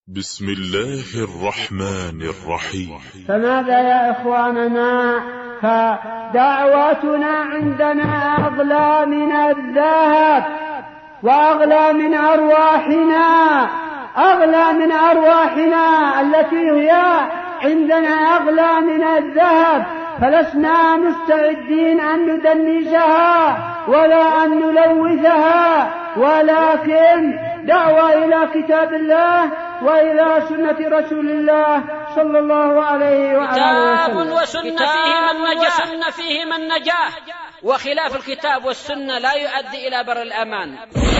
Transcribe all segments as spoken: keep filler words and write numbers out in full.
بسم الله الرحمن الرحيم. فماذا يا إخواننا؟ فدعوتنا عندنا أغلى من الذهب وأغلى من أرواحنا، أغلى من أرواحنا التي هي عندنا أغلى من الذهب، فلسنا مستعدين أن ندنسها ولا أن نلوثها، ولكن دعوة إلى كتاب الله وإلى سنة رسول الله صلى الله عليه وآله وسلم. كتاب وسنة فيهما النجاة فيهما النجاة، وخلاف الكتاب والسنة لا يؤدي إلى بر الأمان.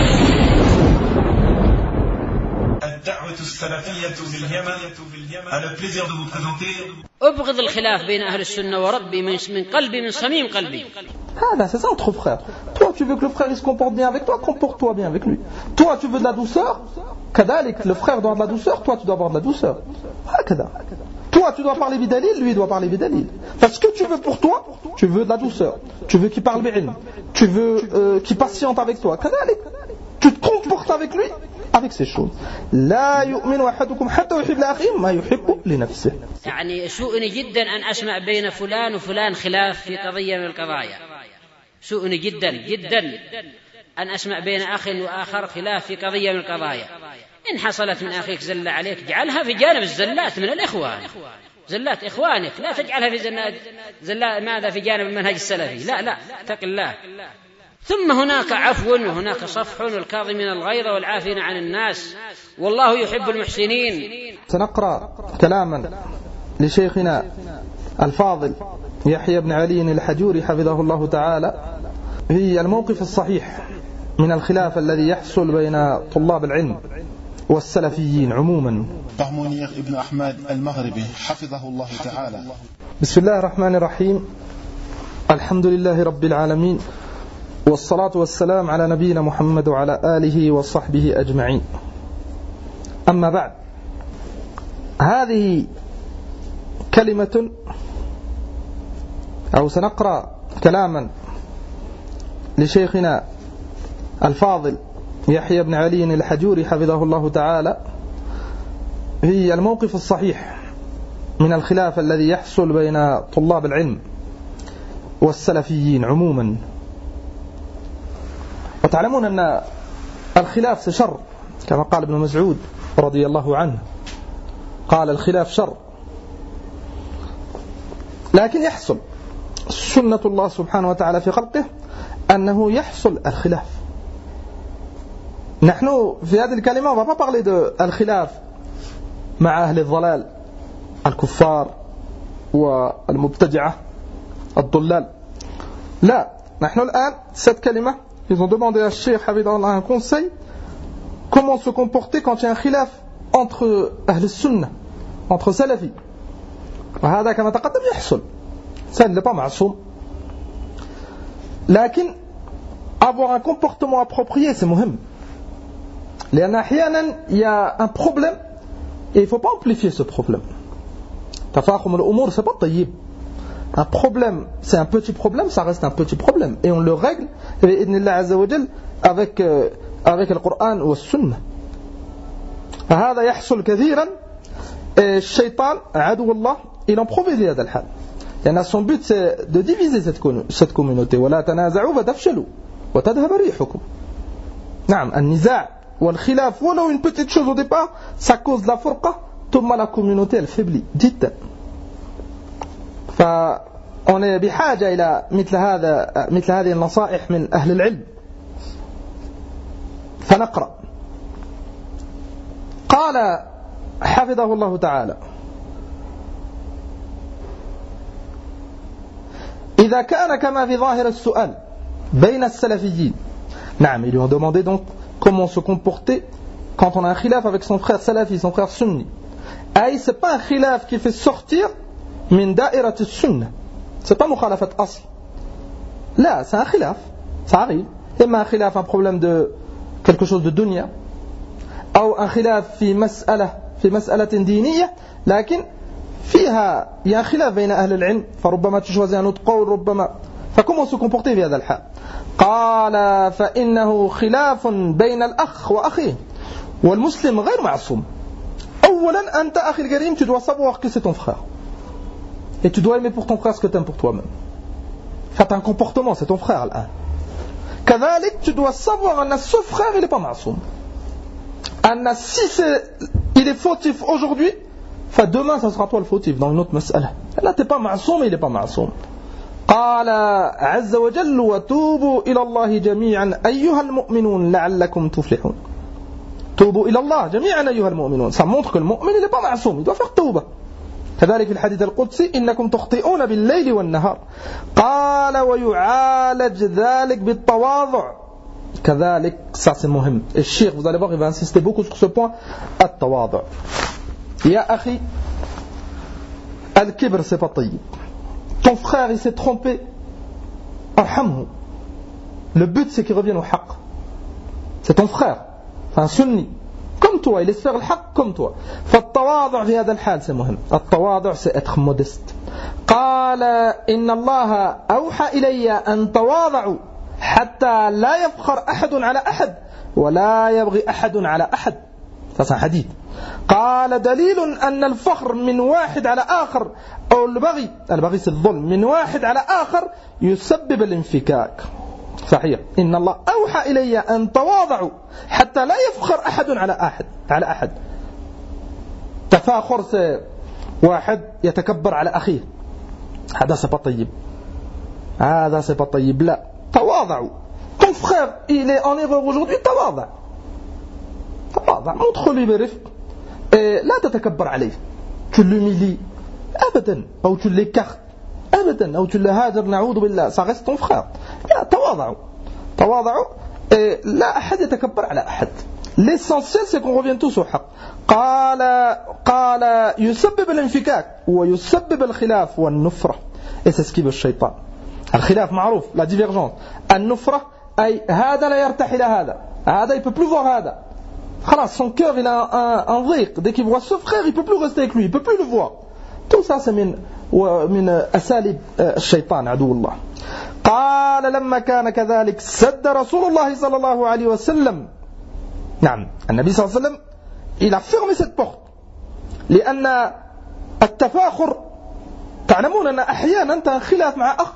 الدعوة السلفية في اليمن. على plaisir de vous présenter. أبغض الخلاف بين أهل السنة وربي من قلبي، من صميم قلبي. هذا c'est ça entre frères. Toi tu veux que le frère il se comporte bien avec toi, comporte-toi bien avec lui. Toi tu veux de la douceur, كذلك le frère doit de la douceur, toi tu dois avoir de la douceur. هكذا. Toi tu dois parler bidalil, lui il doit parler bidalil. Parce que tu veux pour toi, tu veux de la douceur, tu veux qu'il parle bi'ilm, tu veux euh, qu'il patiente avec toi. كذلك. Tu te comportes avec lui avec ces choses. لا يؤمن أحدكم حتى يحب لأخيه ما يحب لنفسه. يعني يسوءني جدا أن أسمع بين فلان وفلان خلاف في قضية من القضايا. يسوءني جدا جدا أن أسمع بين أخ وآخر خلاف في قضية من القضايا. إن حصلت من أخيك زلة عليك اجعلها في جانب الزلات من الإخوان، زلات إخوانك، لا تجعلها في زلات ماذا في جانب المنهج السلفي. لا لا اتق الله. ثم هناك عفو وهناك صفح، والكاظمين الغيظ والعافين عن الناس والله يحب المحسنين. سنقرأ كلاما لشيخنا الفاضل يحيى بن علي الحجوري حفظه الله تعالى في الموقف الصحيح من الخلاف الذي يحصل بين طلاب العلم والسلفيين عموما. منير ابن أحمد المغربي حفظه الله تعالى. بسم الله الرحمن الرحيم. الحمد لله رب العالمين، والصلاة والسلام على نبينا محمد وعلى آله وصحبه أجمعين. أما بعد، هذه كلمة أو سنقرأ كلاما لشيخنا الفاضل يحيى بن علي الحجوري حفظه الله تعالى في الموقف الصحيح من الخلاف الذي يحصل بين طلاب العلم والسلفيين عموما. وتعلمون أن الخلاف شر، كما قال ابن مسعود رضي الله عنه، قال الخلاف شر، لكن يحصل سنة الله سبحانه وتعالى في خلقه أنه يحصل الخلاف. نحن في هذه الكلمة on va pas parler de الخلاف مع أهل الضلال الكفار والمبتدعة الضلال، لا، نحن الآن cette كلمة ils ont demandé à Cheikh Habibullah un conseil comment se comporter quand il y a un khilaf entre أهل السنة entre salafis. وهذا كما تقدم يحصل، ça n'est pas معصوم، لكن avoir un comportement approprié c'est مهم، لأن أحيانا il y a un problème et il ne faut pas amplifier ce problème. تفاخم الأمور c'est pas طيب. Un problème, c'est un petit problème, ça reste un petit problème. Et on le règle avec, euh, avec le Coran ou le Sunna. فهذا يحصل كثيرا. الشيطان عدو الله il en profite de هذا الحال. لأن son but c'est de diviser cette, cette communauté. ولا تنازعوا فتفشلوا وتذهب ريحكم. نعم النزاع والخلاف ولو une petite chose au départ ça cause la فرقة ثم la communauté elle faiblit جدا. فأنا بحاجة إلى مثل هذا مثل هذه النصائح من أهل العلم. فنقرأ. قال حفظه الله تعالى: إذا كان كما في ظاهر السؤال بين السلفيين. نعم, ils lui ont demandé donc comment se comporter quand on a un khilaf avec son frère salafi, son frère sunni. أي c'est pas un khilaf qui fait sortir من دائرة السنة. C'est pas مخالفة أصل. لا, c'est un khilaf. Ça arrive. إما un khilaf, un problème de quelque chose de dunya, أو un khilaf في مسألة في مسألة دينية, لكن فيها il y a un khilaf بين أهل العلم, فربما تشوز un autre قول ربما. فكما se comporter في هذا الحال؟ قال فإنه خلاف بين الأخ وأخيه, والمسلم غير معصوم. أولا أنت أخي الكريم tu dois savoir que c'est ton frère et tu dois aimer pour ton frère ce que tu aimes pour toi-même. Fais un comportement, c'est ton frère الآن. كذلك tu dois savoir أن ce frère il est pas معصوم. أن si c'est, il est fautif aujourd'hui, demain ça sera toi le fautif dans une autre مسألة. Là t'es pas معصوم, il est pas معصوم. قال عز وجل وتوبوا إلى الله جميعا أيها المؤمنون لعلكم تفلحون. توبوا إلى الله جميعا أيها المؤمنون. Ça montre que le mu'min il est pas معصوم, il doit faire توبة. كذلك في الحديث القدسي إنكم تخطئون بالليل والنهار. قال ويعالج ذلك بالتواضع. كذلك ça c'est مهم. Et Cheikh, vous allez voir, il va insister beaucoup sur ce point, التواضع. يا أخي الكبر c'est pas طيب. Ton frère il s'est trompé, arhamhu. Le but c'est qu'il revienne au haqq. C'est ton frère, un sunni comme toi, il est faire le haqq comme toi. فالتواضع في هذا الحال c'est مهم. التواضع c'est être modeste. قال إن الله أوحى إلي أن تواضعوا حتى لا يفخر أحد على أحد ولا يبغي أحد على أحد. Ça c'est un hadith. قال دليل أن الفخر من واحد على آخر أو البغي البغي c'est الظلم من واحد على آخر يسبب الانفكاك. صحيح. إن الله أوحى إلي أن تواضعوا حتى لا يفخر أحد على أحد على أحد. تفاخر واحد يتكبر على أخيه, هذا c'est pas طيب, هذا c'est pas طيب. لا, تواضعوا. Ton frère il est en erreur aujourd'hui, تواضع تواضع, montre-lui برفق, et لا تتكبر عليه, tu l'humilies أبدا أو tu l'écartes أبدا أو tu le هاجر, نعوذ بالله, ça reste ton frère. لا, تواضعوا تواضعوا, et لا أحد يتكبر على أحد. L'essentiel c'est qu'on revienne tous au haqq. قال قال يسبب الانفكاك ويسبب الخلاف والنفرة, et c'est ce qui veut الشيطان. الخلاف معروف, la divergence. النفرة أي هذا لا يرتاح إلى هذا, هذا il peut plus voir هذا. خلاص, son cœur il a un, un ضيق, dès qu'il voit ce frère il peut plus rester avec lui, il peut plus le voir. Tout ça c'est من من أساليب الشيطان عدو الله. قال لما كان كذلك سد رسول الله صلى الله عليه وسلم. نعم, النبي صلى الله عليه وسلم il a fermé cette porte, لأن التفاخر تعلمون أن أحيانا أنت خلاف مع أخ,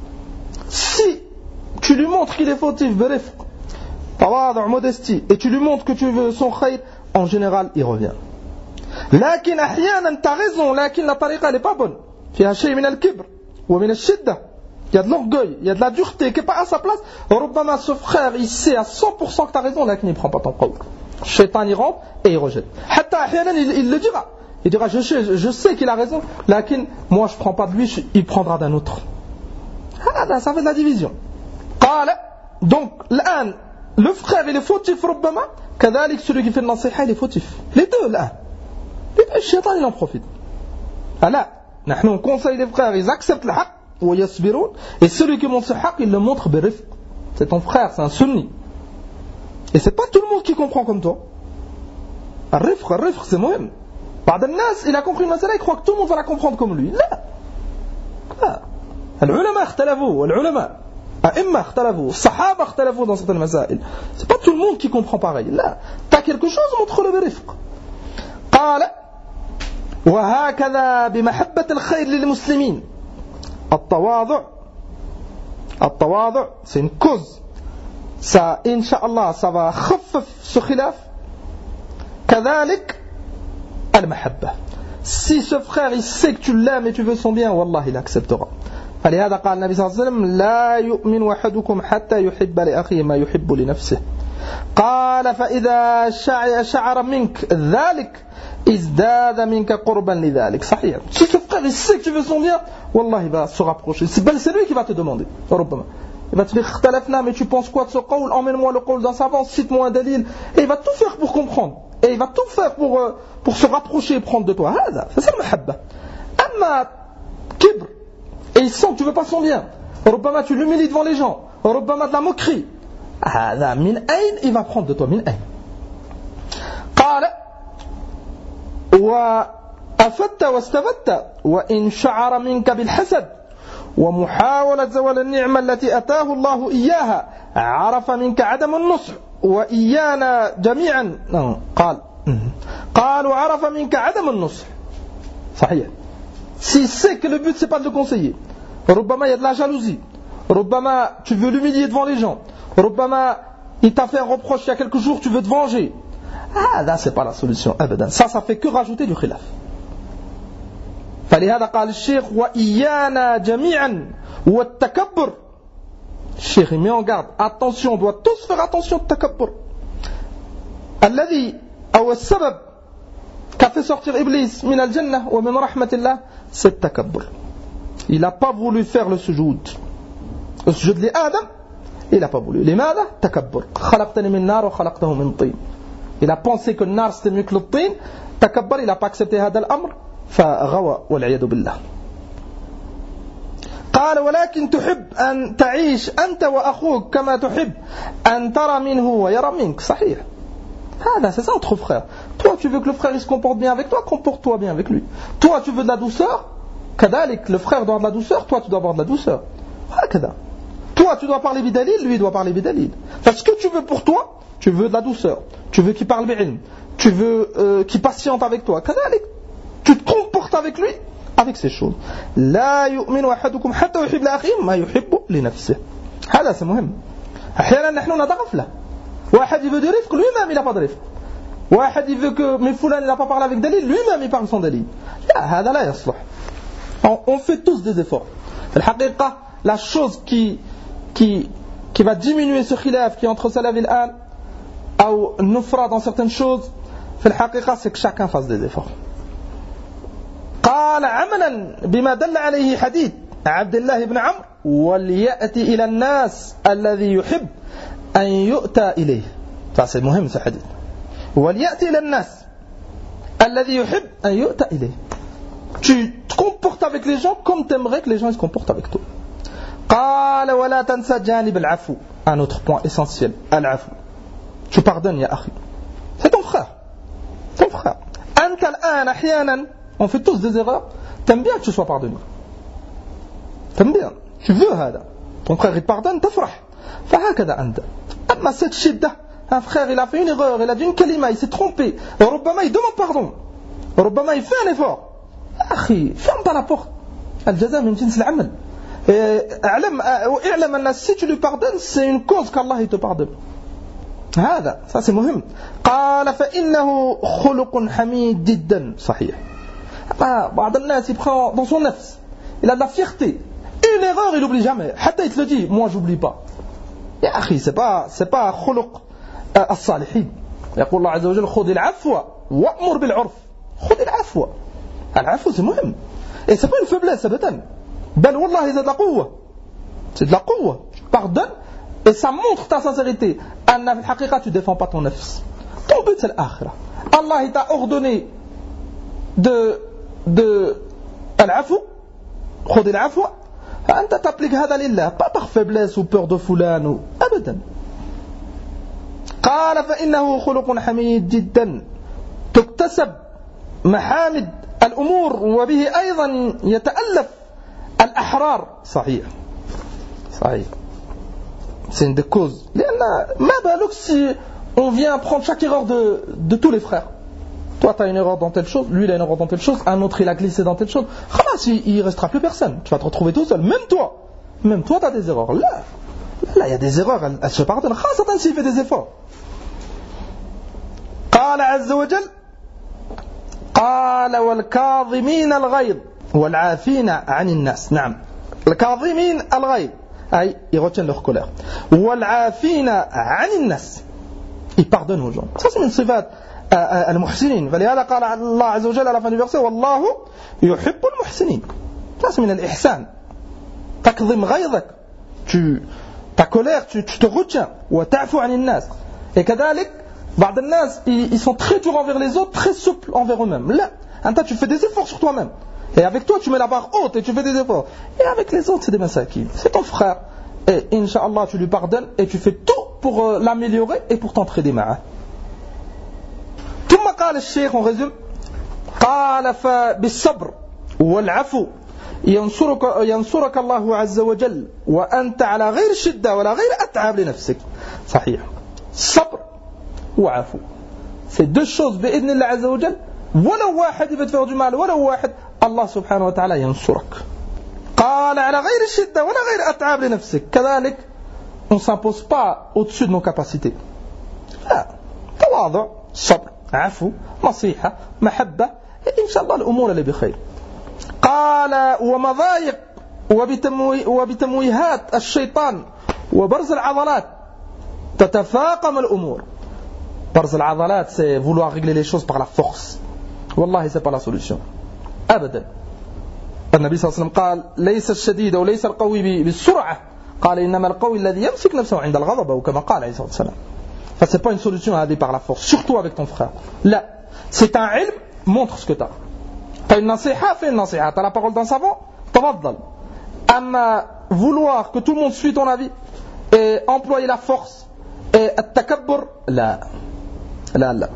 si tu lui montres qu'il est fautif برفق تواضع modestie et tu lui montres que tu veux son khayr, en général il revient. لكن أحيانا t'as raison, لكن la tariqa elle est pas bonne, فيها شيء من الكبر ومن الشدة, il y a de l'orgueil, il y a de la dureté qui n'est pas à sa place. ربما ce frère il sait à cent pour cent que t'as raison, لكن il ne prend pas ton qawl. Le shaitan il rentre et il rejette. حتى أحيانا il, il le dira, il dira je sais, je sais qu'il a raison, لكن moi je prends pas de lui, il prendra d'un autre. هذا ça fait de la division. قال donc الآن le frère il est fautif ربما, كذلك celui qui fait le nasiha il est fautif. Les deux الآن, les deux, le shaitan il en profite. لا, نحن on conseille les frères, ils acceptent le haqq ويصبرون, et celui qui montre ce haqq il le montre برفق. C'est ton frère, c'est un sunni, et c'est pas tout le monde qui comprend comme toi. الرفق الرفق c'est مهم. بعض الناس il a compris une مسألة, il croit que tout le monde va la comprendre comme lui. لا لا, العلماء اختلفوا, والعلماء أئمة اختلفوا, الصحابة اختلفوا dans certaines مسائل. C'est pas tout le monde qui comprend pareil. لا, t'as quelque chose, montre-le برفق. قال وهكذا بمحبة الخير للمسلمين. التواضع التواضع c'est une cause, ça Inch'Allah ça va خفف ce khilaf. كذلك المحبة, si ce frère il sait que tu l'aimes et tu veux son bien, wallah il acceptera. فلهذا قال النبي صلى الله عليه وسلم لا يؤمن أحدكم حتى يحب لأخيه ما يحب لنفسه. قال فإذا شعر منك ذلك ازداد منك قربا لذلك. صحيح, si ce frère il sait que tu veux son bien, wallah il va se rapprocher, c'est lui qui va te demander. ربما il va te dire اختلفنا, mais tu penses quoi de ce qawl, emmène-moi le qawl d'un savant, cite-moi un dalil, et il va tout faire pour comprendre, et il va tout faire pour, pour se rapprocher et prendre de toi. هذا c'est ça le mahabba. أما kibr, et il sent que tu veux pas son bien, ربما tu l'humilies devant les gens, ربما de la moquerie, هذا من أين il va prendre de toi, من أين. قال وأفدت واستفدت وإن شعر منك بالحسد ومحاولة زوال النعمة التي أتاه الله إياها عرف منك عدم النصح وإيانا جميعا. قال قال وعرف منك عدم النصح صحيح. S'il sait que le but c'est pas de le conseiller, ربما il y a de la jalousie, ربما tu veux l'humilier devant les gens, ربما il t'a fait un reproche il y a quelques jours, tu veux te venger. Ah, là c'est pas la solution أبدا. Ça, ça fait que rajouter du khilaf. فلهذا قال الشيخ وإيانا جميعا والتكبر. الشيخ il met en garde, attention, on doit tous faire attention au takabbur. الذي أو السبب qu'a fait sortir Iblis من الجنة ومن رحمة الله, c'est le takabbur. Il n'a pas voulu faire le sujoud. Le sujoud li Adam, il n'a pas voulu. لماذا؟ تكبر. خلقتني من نار وخلقته من طين. Il a pensé que le nar c'était mieux que le tin. تكبر, il n'a pas accepté هذا الأمر. فغوى والعياذ بالله. قال ولكن تحب أن تعيش أنت وأخوك كما تحب أن ترى منه ويرى منك. صحيح. هذا c'est ça entre frères. Toi tu veux que le frère il se comporte bien avec toi, comporte-toi bien avec lui. Toi tu veux de la douceur, كذلك le frère doit avoir de la douceur, toi tu dois avoir de la douceur. هكذا. Toi tu dois parler bidalil, lui il doit parler bidalil. Parce que tu veux pour toi, tu veux de la douceur, tu veux qu'il parle bi'ilm, tu veux euh, qu'il patiente avec toi. كذلك. Tu te comportes avec lui avec ces choses. لا يؤمن أحدكم حتى يحب لأخيه ما يحب لنفسه. هذا c'est مهم. أحيانا نحن نتغفل. واحد il veut du rifq, lui-même il n'a pas de rifq. واحد il veut que mais fulan il n'a pas parlé avec dalil, lui-même il parle sans dalil. لا هذا لا يصلح. On, on fait tous des efforts. الحقيقة la chose qui qui qui va diminuer ce khilaf qui est entre salaf et al-an ou nufra dans certaines choses, في الحقيقة c'est que chacun fasse des efforts. قال عملا بما دل عليه حديث عبد الله بن عمرو وليأتي إلى الناس الذي يحب أن يؤتى إليه. Ça c'est مهم ce hadith. وليأتي إلى الناس الذي يحب أن يؤتى إليه. Tu te comportes avec les gens comme tu aimerais que les gens se comportent avec toi. قال ولا تنسى جانب العفو. Un autre point essentiel, العفو. Tu pardonnes يا أخي. C'est ton frère. Ton frère. أنت الآن أحيانا on fait tous des erreurs. T'aimes bien que tu sois pardonné. T'aimes bien. Tu veux هذا. Ton frère il pardonne, تفرح. فهكذا أنت. أما cette شدة, un frère il a fait une erreur, il a dit une kalima, il s'est trompé. ربما il demande pardon. ربما il fait un effort. أخي, ferme pas la porte. الجزاء من جنس العمل. اعلم واعلم أن si tu lui pardonnes, c'est une cause qu'Allah il te pardonne. هذا, ça c'est مهم. قال فإنه خلق حميد جدا. صحيح. بعض الناس il prend dans son nafs, il a de la fierté, une erreur il n'oublie jamais, حتى il te le dit, moi j'oublie pas. يا أخي c'est pas c'est pas خلق الصالحين. يقول الله عز وجل خذ العفو وأمر بالعرف. خذ العفو. العفو c'est مهم et c'est pas une faiblesse أبدا, بل والله c'est de la قوة, c'est de la قوة. Tu pardonnes et ça montre ta sincérité. أن في الحقيقة tu défends pas ton nafs. Ton but c'est l'آخرة. Allah il t'a ordonné de de العفو, خذ العفو, أنت تappliques هذا لله, pas par faiblesse ou peur de فلان ou أبدا. قال فإنه خلق حميد جدا تكتسب محامد الأمور وبه أيضا يتألف الأحرار. صحيح صحيح. C'est une des causes. لأن ما بالك si on vient prendre chaque erreur de, de tous les frères. Toi, tu as une erreur dans telle chose, lui, il a une erreur dans telle chose, un autre, il a glissé dans telle chose. Khalas, il ne restera plus personne. Tu vas te retrouver tout seul. Même toi. Même toi, tu as des erreurs. Là, là, il y a des erreurs, elles, elles se pardonnent. Khasatan s'il fait des efforts. قال عز وجل قال والكاظمين الغيظ والعافين عن الناس. نعم. الكاظمين الغيظ. أي, ils retiennent leur colère. والعافين عن الناس. Ils pardonnent aux gens. Ça, c'est une sifat. المحسنين. فلهذا قال الله عز وجل على fin du verset والله يحب المحسنين. Ça c'est من الإحسان. تكظم غيظك, tu ta colère tu, tu te retiens. وتعفو عن الناس. Et كذلك بعض الناس ils sont très durs envers les autres, très souples envers eux-mêmes. Là, toi tu fais des efforts sur toi-même. Et avec toi tu mets la barre haute et tu fais des efforts. Et avec les autres c'est des massakines. C'est ton frère. Et Inch'Allah tu lui pardonnes et tu fais tout pour euh, l'améliorer et pour t'entraider معه. ثم قال الشيخ on résume قال فبالصبر والعفو ينصرك ينصرك الله عز وجل وأنت على غير شدة ولا غير أتعب لنفسك. صحيح. صبر وعفو, ces deux choses بإذن الله عز وجل ولو واحد يبغى faire du mal ولو واحد الله سبحانه وتعالى ينصرك. قال على غير الشدة ولا غير أتعاب لنفسك. كذلك on ne s'impose pas au-dessus de nos capacités. لا. تواضع، صبر، عفو، نصيحة، محبة، إن شاء الله الأمور اللي بخير. قال ومضايق وبتموي وبتمويهات الشيطان وبرز العضلات تتفاقم الأمور. برز العضلات c'est vouloir régler les choses par la force. والله c'est pas la solution. أبدا. النبي صلى الله عليه وسلم قال ليس الشديد وليس القوي بالسرعة. قال إنما القوي الذي يمسك نفسه عند الغضب أو كما قال عليه الصلاة والسلام. Ça c'est pas une solution à aller par la force, surtout avec ton frère. Là, c'est un ilm, montre ce que tu as. Tu as une nasiha, fais une nasiha. Tu as la parole d'un savant, tafaddal. Amma vouloir que tout le monde suit ton avis et employer la force et التكبر لا لا لا.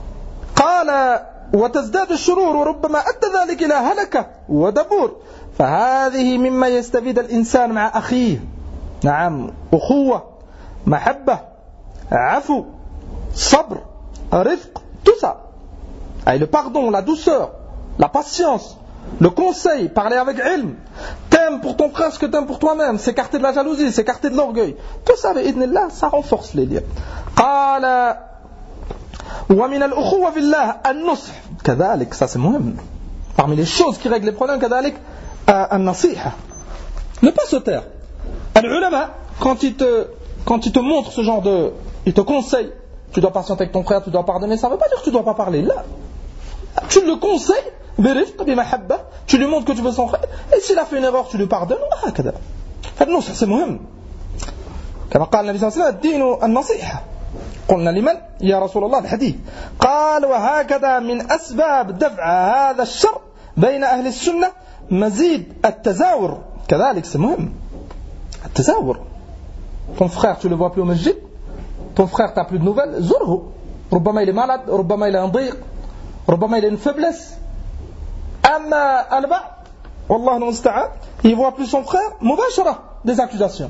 قال وتزداد الشرور وربما أدى ذلك إلى هلكة ودبور. فهذه مما يستفيد الإنسان مع أخيه. نعم، أخوة، محبة، عفو، صبر، رفق, tout ça. Et le pardon, la douceur, la patience, le conseil, parler avec ilm. T'aimes pour ton frère ce que t'aimes pour toi-même, s'écarter de la jalousie, s'écarter de l'orgueil. Tout ça, bi'idhnillah, ça renforce les liens. قال ومن الأخوة في الله النصح. كذلك, ça c'est مهم. Parmi les choses qui règlent les problèmes, كذلك النصيحة. Ne pas se taire. Les ulama, quand ils te, quand ils te montrent ce genre de, ils te conseillent, tu dois patienter avec ton frère, tu dois pardonner, ça ne veut pas dire que tu ne dois pas parler. Là, tu le conseilles, tu lui montres que tu veux son frère, et s'il a fait une erreur, tu lui pardonnes. Non, ça c'est مهم. كما قال النبي صلى الله عليه وسلم الدين النصيحة. قلنا لمن؟ يا رسول الله الحديث. قال وهكذا من أسباب دفع هذا الشر بين أهل السنة مزيد التزاور. كذلك c'est مهم. التزاور. Ton frère, tu le vois plus au masjid. Ton frère, tu n'as plus de nouvelles. زره. ربما il est malade, ربما il a un ضيق, ربما il a une faiblesse. أما البعض والله المستعان, il voit plus son frère, مباشرة, des accusations.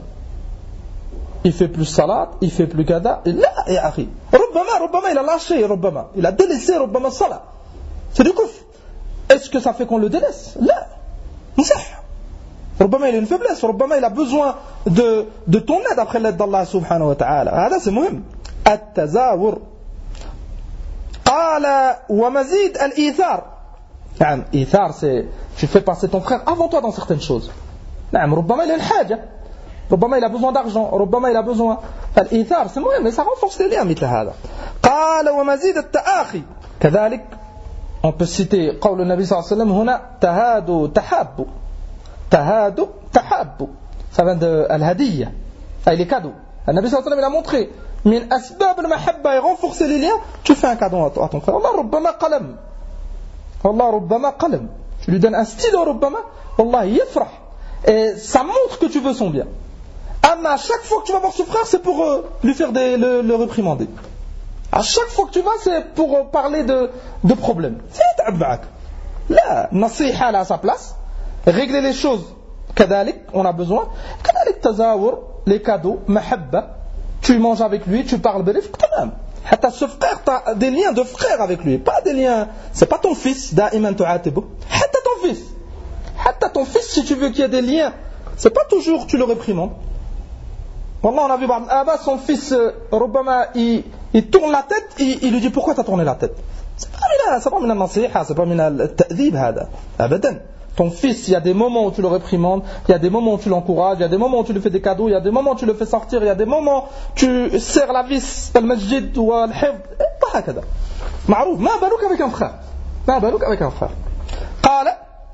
Il fait plus salat, il fait plus kada. لا يا أخي. ربما ربما il a lâché, ربما il a délaissé, ربما الصلاة. C'est du kufr. Est-ce que ça fait qu'on le délaisse? لا. مصح. ربما il a une faiblesse, ربما il a besoin de, de ton aide après l'aide d'Allah subhanahu wa ta'ala. هذا c'est مهم. التزاور. قال ومزيد الإيثار. نعم, إيثار c'est tu fais passer ton frère avant toi dans certaines choses. نعم, ربما il a une حاجة, ربما il a besoin d'argent, ربما il a besoin. الإيثار c'est مهم, mais ça renforce les liens مثل هذا. قال ومزيد التآخي. كذلك on peut citer قول النبي صلى الله عليه وسلم هنا تهادوا تحابوا. تهادوا تحابوا. Ça vient de الهدية, les cadeaux. Le Nabi sallallahu alayhi wa sallam il a montré من أسباب المحبة et renforcer les liens, tu fais un cadeau à ton frère. والله ربما قلم, والله ربما قلم, tu lui donnes un stylo ربما, والله يفرح, et ça montre que tu veux son bien. Mais à chaque fois que tu vas voir ce frère, c'est pour euh, lui faire des, le, le réprimander. À chaque fois que tu vas, c'est pour euh, parler de, de problèmes. C'est t'abbaak. Là, nasiha à sa place, régler les choses. Kadalik, on a besoin. Kadalik tazawur, les cadeaux, mahabba. Tu manges avec lui, tu parles bélif, tamam. Hatta ce frère, tu as des liens de frère avec lui. Pas des liens, c'est pas ton fils, da'iman tu'atibu. Hatta ton fils. Hatta ton fils, si tu veux qu'il y ait des liens, c'est pas toujours tu le réprimandes. Wallah, on a vu Abba, son fils, euh, Rubama, il, il tourne la tête, il, il lui dit pourquoi tu as tourné la tête. C'est pas mina, c'est pas mina nasiha, c'est pas mina al-ta'dhib hada. Abadan. Ton fils, il y a des moments où tu le réprimandes, il y a des moments où tu l'encourages, il y a des moments où tu lui fais des cadeaux, il y a des moments où tu le fais sortir, il y a des moments où tu serres la vis, al-masjid ou al-hifd, pas hakada. Ma'rouf, ma balouk avec un frère. Ma balouk avec un frère. قال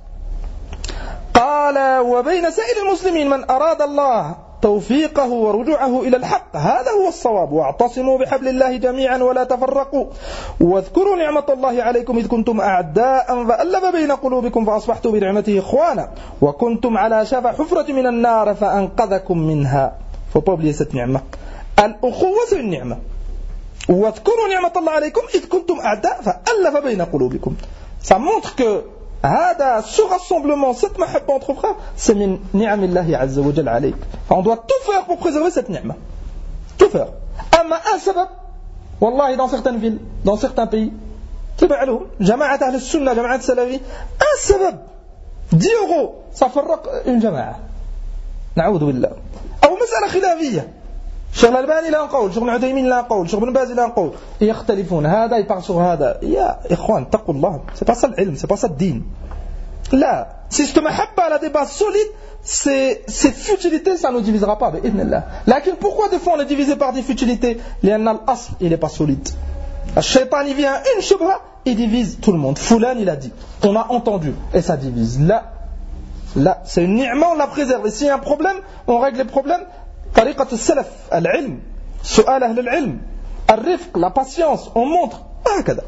قال وبين سائر المسلمين من أراد الله توفيقه ورجوعه إلى الحق هذا هو الصواب واعتصموا بحبل الله جميعا ولا تفرقوا واذكروا نعمة الله عليكم إذ كنتم أعداء فألف بين قلوبكم فأصبحتوا بنعمته إخوانا وكنتم على شفا حفرة من النار فأنقذكم منها. Faut pas oublier cette ni'ma. الأخوة c'est une ni'ma. واذكروا نعمة الله عليكم إذ كنتم أعداء فألف بين قلوبكم. Ça montre que هذا ce rassemblement, cette mahabba entre frères, c'est min ni'amillahi azza wa jalla alayk. On doit tout faire pour préserver cette ni'ma. Tout faire. Amma un sabab, Wallahi, dans certaines villes, dans certains pays, تبع لهم جماعة أهل السنة جماعة السلفي السبب dix euros ça فرق une جماعة نعوذ بالله أو مسألة خلافية الشيخ الألباني لا قول الشيخ العثيمين لا قول الشيخ بن باز لا قول يختلفون هذا يبارل sur هذا يا إخوان اتقوا الله c'est pas ça العلم c'est pas ça الدين لا si cette محبة la débat solide ces, ces futilités ça ne nous divisera pas بإذن الله لكن pourquoi des fois on est divisé par des futilités لأن الأصل il n'est pas solide le shaitan il vient une shubha il divise tout le monde Foulan il a dit on a entendu et ça divise là là c'est une ni'ma on la préserve et s'il y a un problème on règle les problèmes طريقة السلف العلم سؤال أهل العلم الرفق la patience on montre هكذا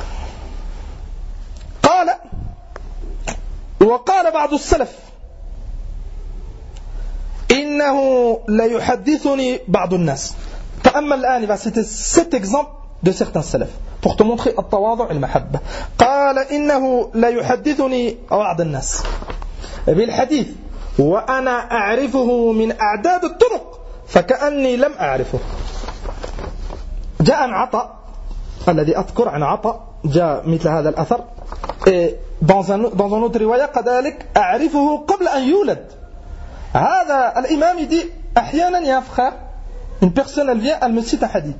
قال وقال بعض السلف إنه لا يحدثني بعض الناس تأمل الآن il va citer cet exemple de certains salaf pour te montrer التواضع المحبة قال إنه لا يحدثني بعض الناس بالحديث وأنا أعرفه من أعداد الطرق فكأني لم أعرفه جاء عن عطاء الذي أذكر عن عطاء جاء مثل هذا الأثر dans un, dans un autre رواية كذلك أعرفه قبل أن يولد هذا الإمام dit أحيانا يا frère une personne elle vient elle me cite un hadith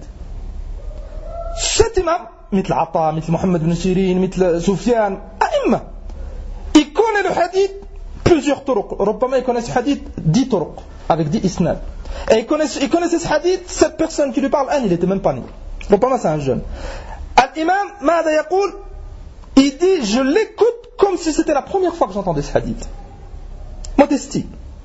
cet imam مثل عطاء مثل محمد بن سيرين مثل سفيان أئمة il connaît le hadith plusieurs طرق ربما ils connaissent hadith dix طرق avec dix isnad et ils connaissent, ils connaissent ce hadith cette personne qui lui parle il n'était même pas né ربما c'est un jeune l'imam ماذا يقول il dit je l'écoute comme si c'était la première fois que j'entendais ce hadith modestie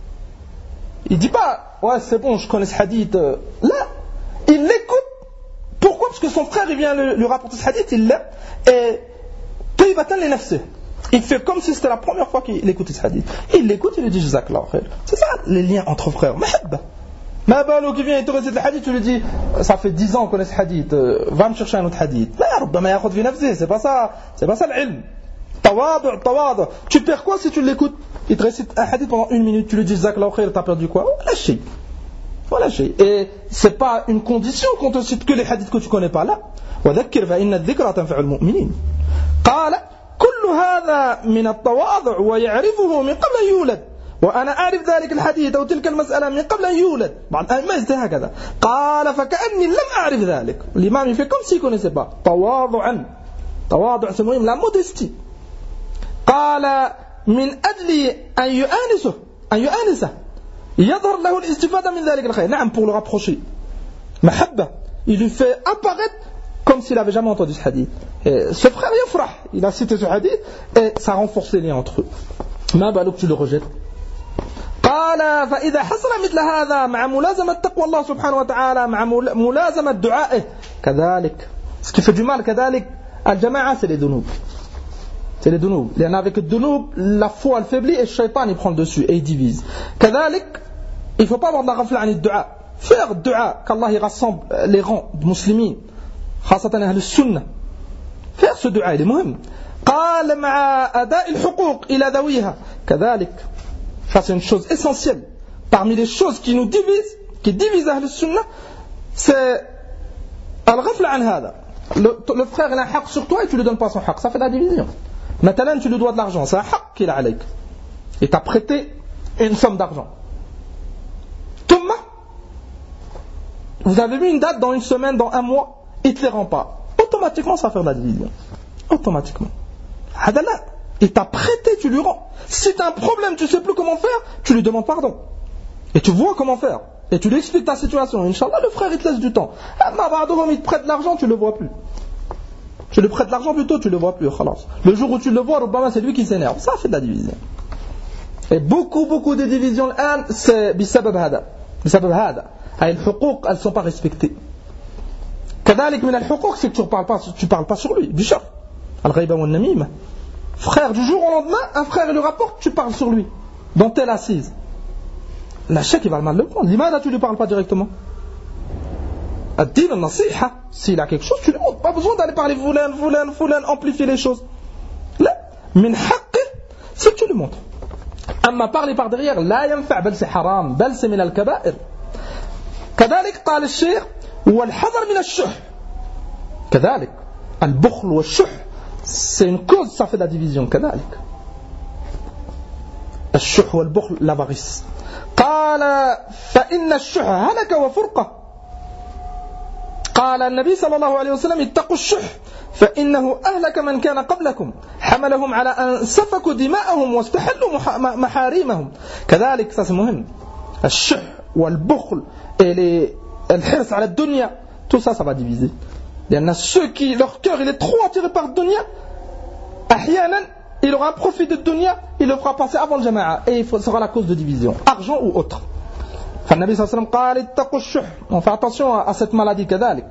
il dit pas ouais c'est bon je connais ce hadith là il l'écoute pourquoi parce que son frère il vient lui rapporter ce hadith il l'a et طيبة لنفسه il fait comme si c'était la première fois qu'il écoutait ce hadith il l'écoute il lui dit jazakallah khair c'est ça les liens entre frères mahabba ma balo qui vient il te récite le hadith tu lui dis ça fait dix ans qu'on connaît ce hadith va me chercher un autre hadith لا ربما ياخذ في نفسه c'est pas ça c'est pas ça l'ilm tawadhu tawadhu tu perds quoi si tu l'écoutes il te récite un hadith pendant une minute tu lui dis jazakallah khair t'as perdu quoi voilà shay voilà shay et c'est pas une condition qu'on te cite que les hadiths que tu connais pas là وذكر فإن الذكرى تنفع المؤمنين قال كل هذا من التواضع ويعرفه من قبل أن يولد وأنا أعرف ذلك الحديث أو تلك المسألة من قبل أن يولد بعض ما يزدي هكذا قال فكأني لم أعرف ذلك الإمام يفي comme s'il connaissait pas تواضعا تواضع c'est مهم la modestie قال من أجل أن يؤانسه أن يؤانسه يظهر له الاستفادة من ذلك الخير نعم pour le rapprocher محبة il lui fait apparaître comme s'il n'avait jamais entendu ce hadith et ce frère يفرح il a cité ce hadith et ça renforce les liens entre eux ما بالك tu le rejettes قال فإذا حصل مثل هذا مع ملازمة تقوى الله سبحانه وتعالى مع ملازمة دعائه كذلك ce qui fait du mal كذلك الجماعة c'est les ذنوب c'est les ذنوب لأن avec الذنوب la foi elle faiblit et le shaitan il prend le dessus et il divise كذلك il ne faut pas avoir de la غفلة عن الدعاء faire الدعاء qu'Allah il rassemble les rangs de musulmans خاصة أهل السنة faire ce دعاء il est مهم قال مع أداء الحقوق إلى ذويها كذلك ça c'est une chose essentielle parmi les choses qui nous divisent qui divisent أهل السنة c'est الغفلة عن هذا le, le frère il a un حق sur toi et tu lui donnes pas son حق ça fait la division maintenant tu lui dois de l'argent c'est un حق qu'il a عليك il t'a prêté une somme d'argent ثم vous avez mis une date dans une semaine dans un mois il ne te les rend pas automatiquement ça va faire la division automatiquement هذا لا il t'a prêté, tu lui rends. Si tu as un problème, tu ne sais plus comment faire, tu lui demandes pardon. Et tu vois comment faire. Et tu lui expliques ta situation. Inch'Allah, le frère, il te laisse du temps. Il te prête de l'argent, tu ne le vois plus. Tu lui prêtes de l'argent plutôt, tu ne le vois plus. Le jour où tu le vois, c'est lui qui s'énerve. Ça fait de la division. Et beaucoup, beaucoup de divisions, c'est بسبب هذا. بسبب هذا. Les حقوق, elles ne sont pas respectées. كذلك من الحقوق, c'est que tu ne parles pas, tu parles pas sur lui. بشر. الغيبة والنميمة. Frère, du jour au lendemain, un frère il le rapporte, tu parles sur lui, dans telle assise. La chèque, il va mal le prendre. L'imam, tu ne lui parles pas directement. Ad-din al-nasiha, s'il a quelque chose, tu lui montres. Pas besoin d'aller parler foulan, foulan, foulan, amplifier les choses. Là, min haqqi, c'est que tu lui montres. Amma parler par derrière, la yanfa', bel c'est haram, bel c'est min al-kaba'ir. كذلك قال الشيخ والحذر من الشح كذلك البخل والشح c'est une cause, ça fait la division كذلك الشح والبخل l'avarice. قال فإن الشح هلك وفرقة. قال النبي صلى الله عليه وسلم اتقوا الشح فإنه أهلك من كان قبلكم حملهم على أن سفكوا دماءهم واستحلوا محارمهم. كذلك ça c'est مهم. الشح والبخل et الحرص على الدنيا, tout ça ça va diviser. لأن ceux qui leur cœur il est trop attiré par le dunya, أحيانا il aura un profit de dunya, il le fera passer avant le jama'a et il sera la cause de division, argent ou autre. فالنبي صلى الله عليه وسلم قال اتقوا الشح. On fait attention à cette maladie كذلك.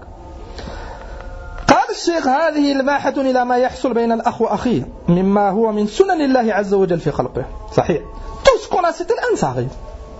قال الشيخ هذه لماحة إلى ما يحصل بين الأخ وأخيه مما هو من سنن الله عز وجل في خلقه. صحيح. Tout ce qu'on a cité الآن ça arrive.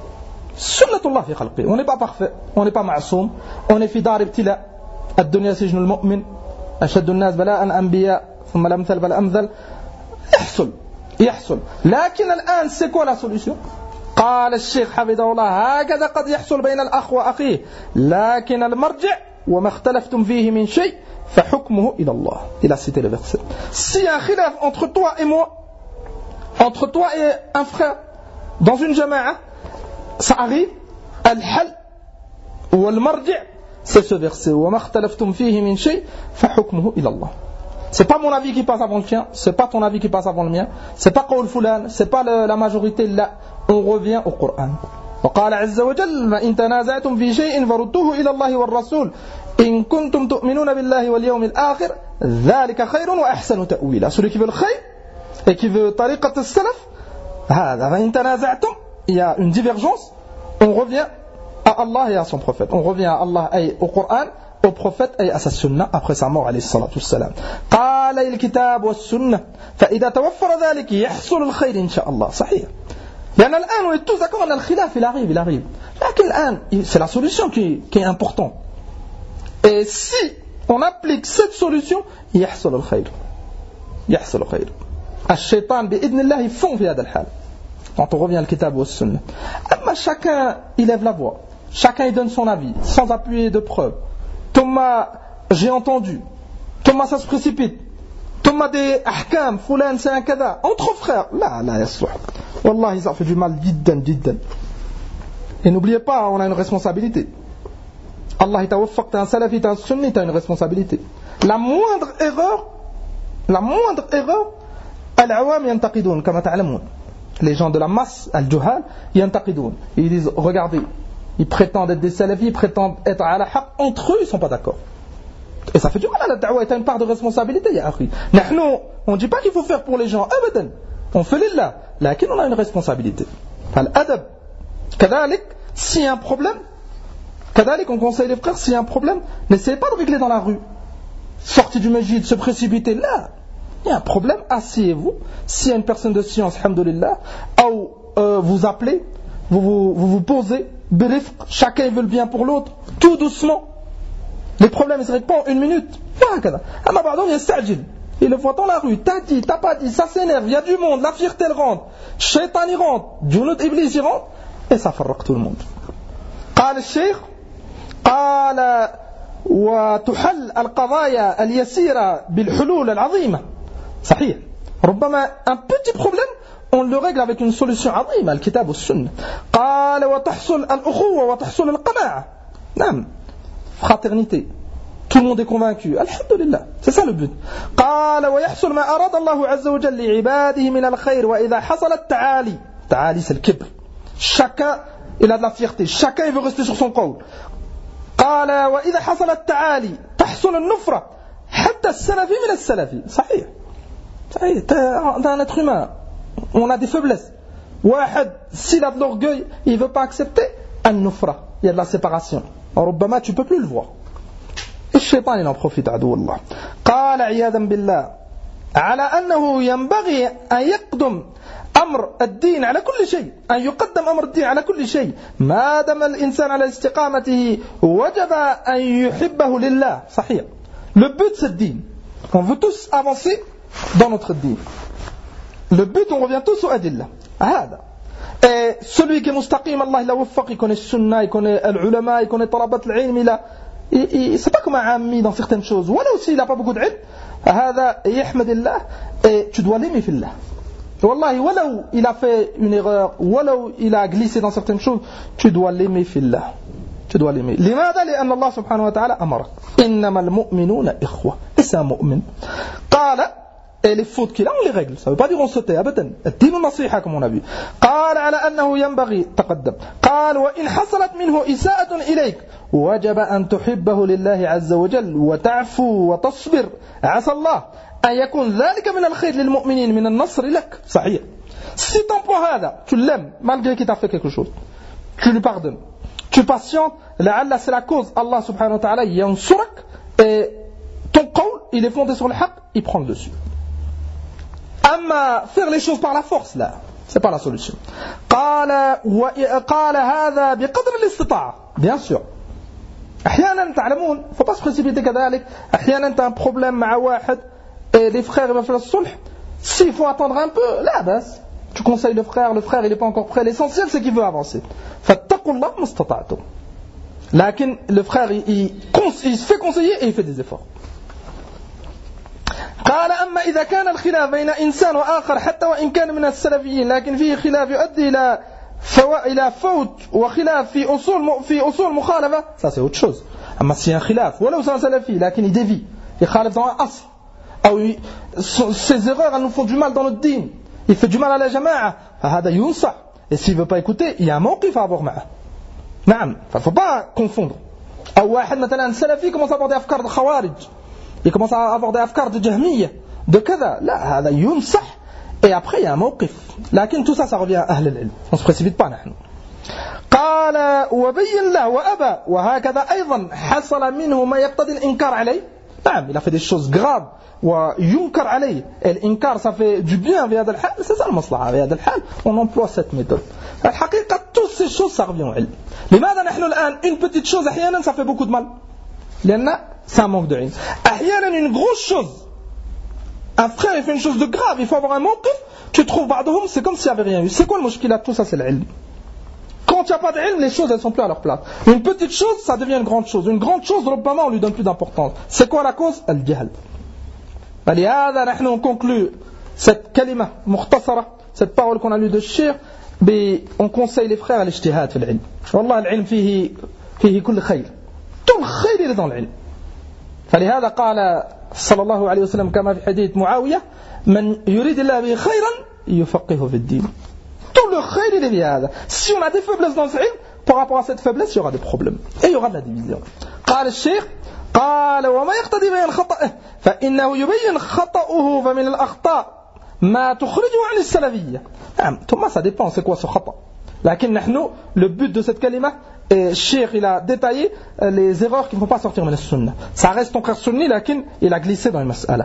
سنة الله في خلقه. On n'est pas parfait, on n'est pas معصوم, on est في دار ابتلاء. الدنيا سجن المؤمن أشد الناس بلاء أنبياء ثم الأمثل بالأمثل. يحصل يحصل لكن الآن c'est quoi la solution؟ قال الشيخ حفظه الله هكذا قد يحصل بين الأخ وأخيه لكن المرجع وما اختلفتم فيه من شيء فحكمه إلى الله. Il a cité le verset. S'il y a un khilaf entre toi et moi, entre toi et un frère dans une jama'a, ça arrive, al-hal ou al-marji' c'est ce verset. وما اختلفتم فيه من شيء فحكمه إلى الله. C'est pas mon avis qui passe avant le tien, c'est pas ton avis qui passe avant le mien, c'est pas qawl fulan, c'est pas le, la majorité là. On revient au Coran. وقال عز وجل وإن تنازعتم في شيء فردوه إلى الله والرسول إن كنتم تؤمنون بالله واليوم الآخر ذلك خير وأحسن تأويلا. Celui qui veut le khayr et qui veut طريقة السلف هذا وإن تنازعتم, il y a une divergence, on revient à Allah et à son prophète. On revient à Allah et au Coran, au prophète et à sa sunna après sa mort عليه الصلاة والسلام. قال الكتاب والسنة فإذا توفر ذلك يحصل الخير إن شاء الله. صحيح. لأن الآن on est tous d'accord, on a le khilaf, il arrive, il arrive. لكن الآن c'est la solution qui, qui est importante. Et si on applique cette solution, يحصل الخير. يحصل الخير. الشيطان بإذن الله يفون في هذا الحال. Quand on revient au kitab ou au sunna. أما chacun il lève la voix, chacun il donne son avis sans appuyer de preuves. Thomas, j'ai entendu. Thomas, ça se précipite. Thomas des ahkam, fulan c'est un kada. Entre frères, là, là, yasouh. Wallahi, ça fait du mal, jiddan, jiddan. Et n'oubliez pas, on a une responsabilité. Allah, il t'a waffaq, t'es un salafi, t'es un sunni, t'as une responsabilité. La moindre erreur, la moindre erreur, al-awam yantaqidoun, kama ta'lamoun. Les gens de la masse, al-juhal, yantaqidoun. Ils disent, regardez, ils prétendent être des salafis, ils prétendent être à la haq, entre eux, ils ne sont pas d'accord. Et ça fait du mal à la da'wa, et as une part de responsabilité, ya akhi. On ne dit pas qu'il faut faire pour les gens, abadan. On fait lillah, lakin on a une responsabilité. Al-adab, kadalik, s'il y a un problème, kadalik, on conseille les frères, s'il y a un problème, n'essayez pas de régler dans la rue. Sortez du masjid, se précipiter, là. Il y a un problème, asseyez-vous. S'il y a une personne de science, alhamdulillah, ou euh, vous appelez, vous vous, vous, vous posez, bref, chacun veut le bien pour l'autre, tout doucement. Les problèmes ne se règlent pas en une minute. Ah, ma pardon, il y a Sa'jil. Il le voit dans la rue, t'as dit, t'as pas dit, ça s'énerve, il y a du monde, la fierté elle rentre, Shaitan il rentre, Junud Iblis il rentre, et ça farraque tout le monde. قال الشيخ قال وتحل القضايا اليسيرة بالحلول العظيمة. صحيح. ربما un petit problème on le règle avec une solution عظيمة الكتاب والسنة. قال وتحصل الأخوة وتحصل القناعة. نعم. Fraternité. Tout le monde est convaincu. Alhamdulillah. C'est ça le but. قال ويحصل ما أراد الله عز وجل لعباده من الخير وإذا حصل التعالي. تعالي c'est le kibr. Chacun il a de la fierté. Chacun il veut rester sur son قول. قال وإذا حصل التعالي تحصل النفرة حتى السلفي من السلفي. صحيح. صحيح. T'es un être humain. On a des faiblesses. واحد s'il a de l'orgueil, il veut pas accepter النفرة. Il y a de la séparation. ربما tu peux plus le voir. الشيطان il en profite عدو الله. قال عياذا بالله على أنه ينبغي أن يقدم أمر الدين على كل شيء أن يقدم أمر الدين على كل شيء ما دام الإنسان على استقامته وجب أن يحبه لله. صحيح. Le but c'est le din. On veut tous avancer dans notre din. Le but on revient tous au adillah. هذا. Et celui qui est mustaqim, Allah il a waffaq, il connaît sunna, il connaît al-ulama, il connaît talabat al-ilm, il a c'est pas comme un ami dans certaines choses. Voilà aussi, il n'a pas beaucoup d'ilm. هذا يحمد الله et tu dois l'aimer في الله. Wallahi, ولو il a fait une erreur, ولو il a glissé dans certaines choses, tu dois l'aimer في الله. Tu dois l'aimer. لماذا؟ لأن الله سبحانه وتعالى أمرك. إنما المؤمنون إخوة. Et c'est un mu'min. قال et les fautes qu'il a, on les règle. Ça ne veut pas dire on se tait, أبدا. الدين النصيحة comme on a vu. قال على أنه ينبغي تقدم. قال وإن حصلت منه إساءة إليك وجب أن تحبه لله عز وجل وتعفو وتصبر عسى الله أن يكون ذلك من الخير للمؤمنين من النصر لك. صحيح. Si ton point هذا, tu l'aimes malgré qu'il t'a fait quelque chose, tu lui pardonnes, tu patientes, لعل c'est la cause, Allah subhanahu wa ta'ala ينصرك et ton qawl, il est fondé sur le haqq, il prend le dessus. أما faire les choses par la force, là, c'est pas la solution. قال وقال هذا بقدر الاستطاعة. Bien sûr. أحيانا تعلمون, faut pas se précipiter كذلك. أحيانا t'as un problème مع واحد et les frères ils vont faire le sulh. S'il faut attendre un peu, là, bas. Tu conseilles le frère, le frère il est pas encore prêt. L'essentiel c'est qu'il veut avancer. فاتقوا الله ما استطعتم. لكن le frère il, il, il se fait conseiller et il fait des efforts. قال أما إذا كان الخلاف بين إنسان وآخر حتى وإن كان من السلفيين لكن فيه خلاف يؤدي إلى فو... إلى فوت وخلاف في أصول في أصول مخالفة, ça c'est autre chose. أما si un khilaf ولو c'est un salafi لكن il dévie, il khalif dans un asl, أو il... ses erreurs elles nous font du mal dans notre din, il fait du mal à la jama'a, فهذا ينصح. Et s'il veut pas écouter, il y a un موقف à avoir معه. نعم, il faut pas confondre. أو واحد مثلا سلفي commence à avoir des afkar de khawarij, il commence à avoir des afkar de jahmiya, de كذا, لا هذا ينصح. Et après il y a un موقف. لكن tout ça ça revient à أهل العلم. On se précipite pas نحن. قال وبين له وأبى وهكذا أيضا حصل منه ما يقتضي الإنكار عليه. نعم, il a fait des choses graves وينكر عليه. Et l'inkar ça fait du bien في هذا الحال. C'est ça le maslaha. في هذا الحال on emploie cette méthode. الحقيقة toutes ces choses ça revient au علم. لماذا نحن الآن une petite chose أحيانا ça fait beaucoup de mal. لأن c'est un manque de علم. أحيانا une grosse chose. Un frère il fait une chose de grave, il faut avoir un mawqif, tu trouves بعضهم, c'est comme s'il n'y avait rien eu. C'est quoi le mushkilat? Tout ça c'est l'ilm. Quand il n'y a pas d'ilm, les choses elles sont plus à leur place. Une petite chose, ça devient une grande chose. Une grande chose, ربما on lui donne plus d'importance. C'est quoi la cause? Al-jahl. فلهذا نحن on conclut cette kalima mukhtasara, cette parole qu'on a lue de Cheikh, on conseille les frères à l'ijtihad في العلم. والله العلم فيه فيه كل خير. Tout le khayr il est dans l'ilm. فلهذا قال صلى الله عليه وسلم كما في حديث معاوية من يريد الله به خيرا يفقهه في الدين. Tout le khayr il est lié à ça. Si on a des faiblesses dans ce ilm, par rapport à cette faiblesse il y aura des problèmes et il y aura de la division. قال الشيخ قال وما يقتضي بيان خطأه فإنه يبين خطأه فمن الأخطاء ما تخرجه عن السلفية. نعم, ثم ça dépend c'est quoi ce خطأ. لكن نحن le but de cette kalima, et Cheikh il a détaillé les erreurs qui ne vont pas sortir de la sunna. Ça reste ton frère sunni, لكن il a glissé dans une mas'ala.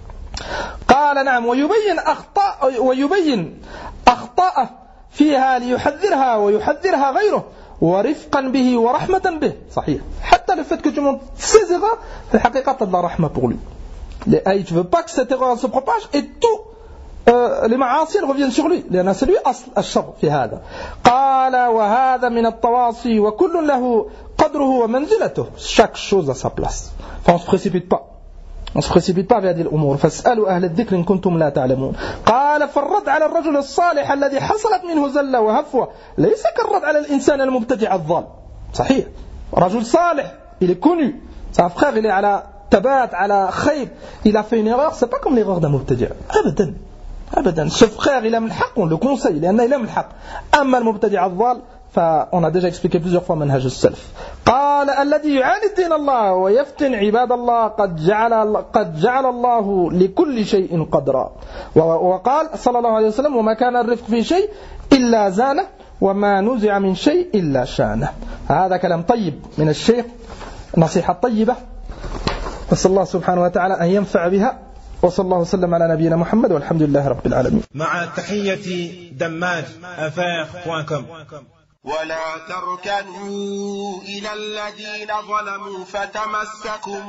قال نعم ويبين أخطاء ويبين أخطاءه فيها ليحذرها ويحذرها غيره ورفقا به ورحمة به. صحيح. حتى le fait que tu montres ces erreurs, في الحقيقة t'as de la rahma pour lui. Et tu veux pas que cette erreur se propage et tout Euh, les معاصي reviennent sur lui لأن c'est lui أصل الشر في هذا. قال وهذا من التواصي وكل له قدره ومنزلته. Chaque chose à sa place. Enfin on se précipite pas. On se précipite pas في هذه الأمور. فاسألوا أهل الذكر إن كنتم لا تعلمون. قال فالرد على الرجل الصالح الذي حصلت منه زلة وهفوة ليس كالرد على الإنسان المبتدع الضال. صحيح. رجل صالح il est connu. C'est un frère il est على تبات على خير. Il a fait une erreur. C'est pas comme l'erreur d'un مبتدع. أبدا. أبدا. Ce frère il aime le haqq, on le conseille لأنه il aime le haqq. أما المبتدع الضال فon a déjà expliqué plusieurs fois منهج السلف. قال الذي يعاند دين الله ويفتن عباد الله قد جعل قد جعل الله لكل شيء قدرا. وقال صلى الله عليه وسلم وما كان الرفق في شيء إلا زانه وما نزع من شيء إلا شانه. هذا كلام طيب من الشيخ, نصيحة طيبة, نسأل الله سبحانه وتعالى أن ينفع بها. وصلى الله وسلم على نبينا محمد والحمد لله رب العالمين. مع تحية دماج أفاق دوت كوم. ولا تركنوا إلى الذين ظلموا فتمسكم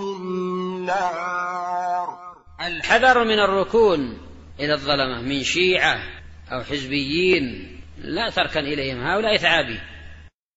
النار. الحذر من الركون إلى الظلمة من شيعة أو حزبيين, لا تركن إليهم, هؤلاء ثعابي.